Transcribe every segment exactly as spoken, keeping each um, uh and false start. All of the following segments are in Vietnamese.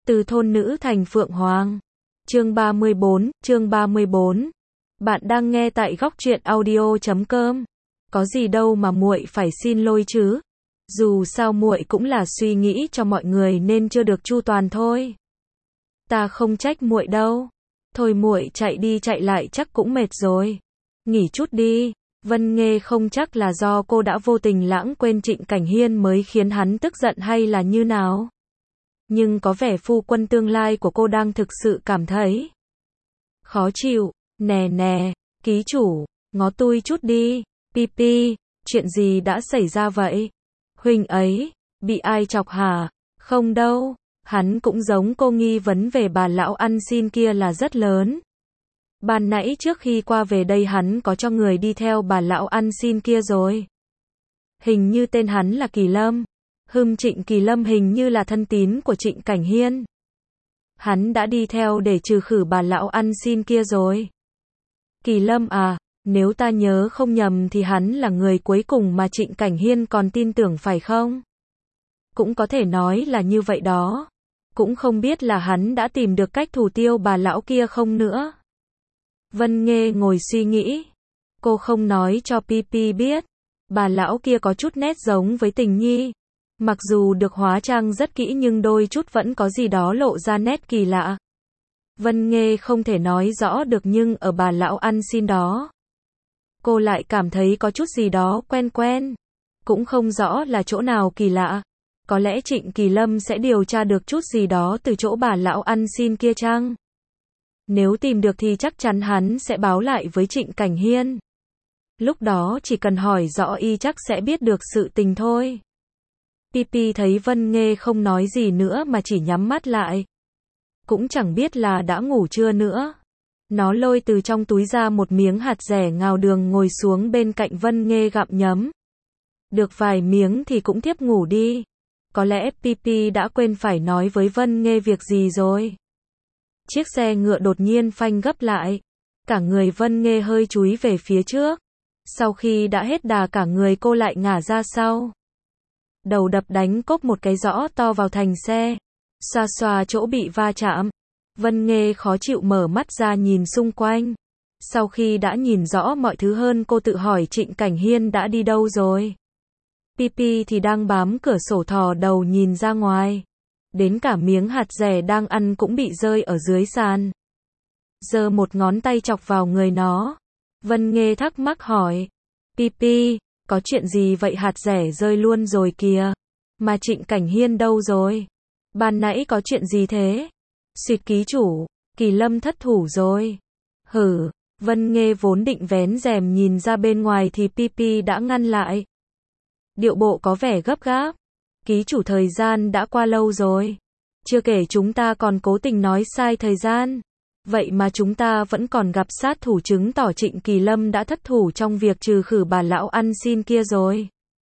Từ thôn nữ thành phượng hoàng. Chương ba mươi bốn, chương ba mươi bốn. Bạn đang nghe tại góc truyện audio chấm com. Có gì đâu mà muội phải xin lỗi chứ? Dù sao muội cũng là suy nghĩ cho mọi người nên chưa được chu toàn thôi. Ta không trách muội đâu. Thôi muội chạy đi chạy lại chắc cũng mệt rồi. Nghỉ chút đi. Vân Nghê không chắc là do cô đã vô tình lãng quên Trịnh Cảnh Hiên mới khiến hắn tức giận hay là như nào. Nhưng có vẻ phu quân tương lai của cô đang thực sự cảm thấy khó chịu. Nè nè, ký chủ, ngó tui chút đi. Pi pi, chuyện gì đã xảy ra vậy? Huynh ấy, bị ai chọc hả? Không đâu, hắn cũng giống cô, nghi vấn về bà lão ăn xin kia là rất lớn. Ban nãy trước khi qua về đây hắn có cho người đi theo bà lão ăn xin kia rồi. Hình như tên hắn là Kỳ Lâm. Hừm, Trịnh Kỳ Lâm hình như là thân tín của Trịnh Cảnh Hiên. Hắn đã đi theo để trừ khử bà lão ăn xin kia rồi. Kỳ Lâm à, nếu ta nhớ không nhầm thì hắn là người cuối cùng mà Trịnh Cảnh Hiên còn tin tưởng phải không? Cũng có thể nói là như vậy đó. Cũng không biết là hắn đã tìm được cách thủ tiêu bà lão kia không nữa. Vân Nghê ngồi suy nghĩ. Cô không nói cho Pi Pi biết. Bà lão kia có chút nét giống với Tình Nhi. Mặc dù được hóa trang rất kỹ nhưng đôi chút vẫn có gì đó lộ ra nét kỳ lạ. Vân Nghê không thể nói rõ được nhưng ở bà lão ăn xin đó, cô lại cảm thấy có chút gì đó quen quen. Cũng không rõ là chỗ nào kỳ lạ. Có lẽ Trịnh Kỳ Lâm sẽ điều tra được chút gì đó từ chỗ bà lão ăn xin kia chăng? Nếu tìm được thì chắc chắn hắn sẽ báo lại với Trịnh Cảnh Hiên. Lúc đó chỉ cần hỏi rõ y chắc sẽ biết được sự tình thôi. Pi Pi thấy Vân Nghê không nói gì nữa mà chỉ nhắm mắt lại. Cũng chẳng biết là đã ngủ chưa nữa. Nó lôi từ trong túi ra một miếng hạt dẻ ngào đường ngồi xuống bên cạnh Vân Nghê gặm nhấm. Được vài miếng thì cũng thiếp ngủ đi. Có lẽ Pi Pi đã quên phải nói với Vân Nghê việc gì rồi. Chiếc xe ngựa đột nhiên phanh gấp lại. Cả người Vân Nghê hơi chúi về phía trước. Sau khi đã hết đà cả người cô lại ngả ra sau. Đầu đập đánh cốp một cái rõ to vào thành xe. Xoa xoa chỗ bị va chạm. Vân Nghê khó chịu mở mắt ra nhìn xung quanh. Sau khi đã nhìn rõ mọi thứ hơn cô tự hỏi Trịnh Cảnh Hiên đã đi đâu rồi. Pi Pi thì đang bám cửa sổ thò đầu nhìn ra ngoài. Đến cả miếng hạt dẻ đang ăn cũng bị rơi ở dưới sàn. Giơ một ngón tay chọc vào người nó. Vân Nghê thắc mắc hỏi. Pi Pi, có chuyện gì vậy? Hạt dẻ rơi luôn rồi kìa. Mà Trịnh Cảnh Hiên đâu rồi? Ban nãy có chuyện gì thế? Xuyệt ký chủ, Kỳ Lâm thất thủ rồi. Hử, Vân Nghê vốn định vén rèm nhìn ra bên ngoài thì Pi Pi đã ngăn lại. Điệu bộ có vẻ gấp gáp. Ký chủ, thời gian đã qua lâu rồi. Chưa kể chúng ta còn cố tình nói sai thời gian. Vậy mà chúng ta vẫn còn gặp sát thủ, chứng tỏ Trịnh Kỳ Lâm đã thất thủ trong việc trừ khử bà lão ăn xin kia rồi.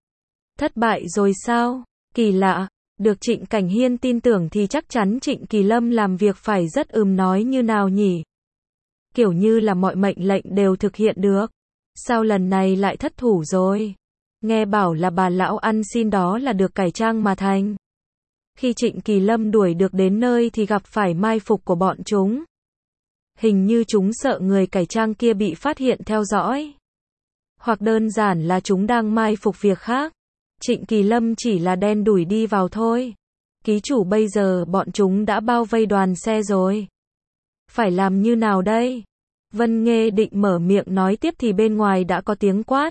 Thất bại rồi sao? Kỳ lạ. Được Trịnh Cảnh Hiên tin tưởng thì chắc chắn Trịnh Kỳ Lâm làm việc phải rất ừm nói như nào nhỉ? Kiểu như là mọi mệnh lệnh đều thực hiện được. Sao lần này lại thất thủ rồi? Nghe bảo là bà lão ăn xin đó là được cải trang mà thành. Khi Trịnh Kỳ Lâm đuổi được đến nơi thì gặp phải mai phục của bọn chúng. Hình như chúng sợ người cải trang kia bị phát hiện theo dõi. Hoặc đơn giản là chúng đang mai phục việc khác. Trịnh Kỳ Lâm chỉ là đen đủi đi vào thôi. Ký chủ, bây giờ bọn chúng đã bao vây đoàn xe rồi. Phải làm như nào đây? Vân Nghê định mở miệng nói tiếp thì bên ngoài đã có tiếng quát.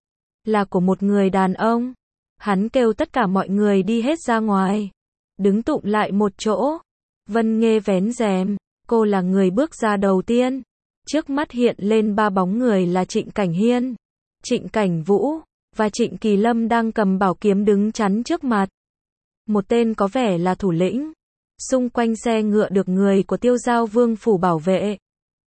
Là của một người đàn ông. Hắn kêu tất cả mọi người đi hết ra ngoài. Đứng tụm lại một chỗ. Vân Nghê vén rèm. Cô là người bước ra đầu tiên. Trước mắt hiện lên ba bóng người là Trịnh Cảnh Hiên, Trịnh Cảnh Vũ và Trịnh Kỳ Lâm đang cầm bảo kiếm đứng chắn trước mặt. Một tên có vẻ là thủ lĩnh. Xung quanh xe ngựa được người của Tiêu Giao Vương phủ bảo vệ.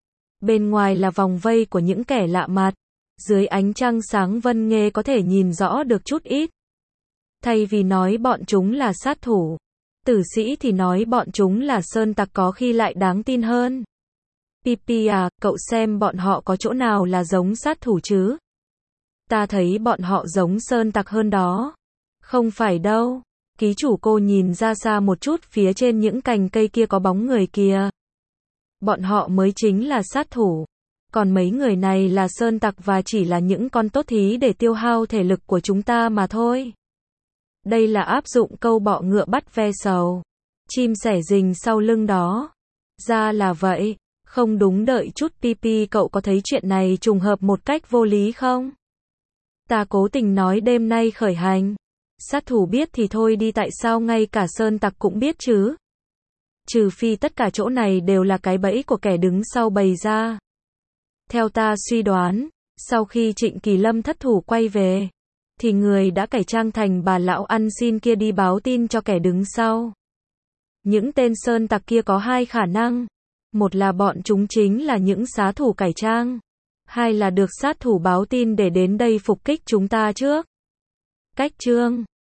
Bên ngoài là vòng vây của những kẻ lạ mặt. Dưới ánh trăng sáng Vân Nghê có thể nhìn rõ được chút ít. Thay vì nói bọn chúng là sát thủ, tử sĩ thì nói bọn chúng là sơn tặc có khi lại đáng tin hơn. Pi Pi à, cậu xem bọn họ có chỗ nào là giống sát thủ chứ? Ta thấy bọn họ giống sơn tặc hơn đó. Không phải đâu. Ký chủ cô nhìn ra xa một chút, phía trên những cành cây kia có bóng người kìa. Bọn họ mới chính là sát thủ. Còn mấy người này là sơn tặc và chỉ là những con tốt thí để tiêu hao thể lực của chúng ta mà thôi. Đây là áp dụng câu bọ ngựa bắt ve sầu. Chim sẻ rình sau lưng đó. Ra là vậy. Không đúng, đợi chút Pipi, cậu có thấy chuyện này trùng hợp một cách vô lý không? Ta cố tình nói đêm nay khởi hành. Sát thủ biết thì thôi đi, tại sao ngay cả sơn tặc cũng biết chứ? Trừ phi tất cả chỗ này đều là cái bẫy của kẻ đứng sau bày ra. Theo ta suy đoán, sau khi Trịnh Kỳ Lâm thất thủ quay về, thì người đã cải trang thành bà lão ăn xin kia đi báo tin cho kẻ đứng sau. Những tên sơn tặc kia có hai khả năng. Một là bọn chúng chính là những sát thủ cải trang. Hai là được sát thủ báo tin để đến đây phục kích chúng ta trước. Cách chương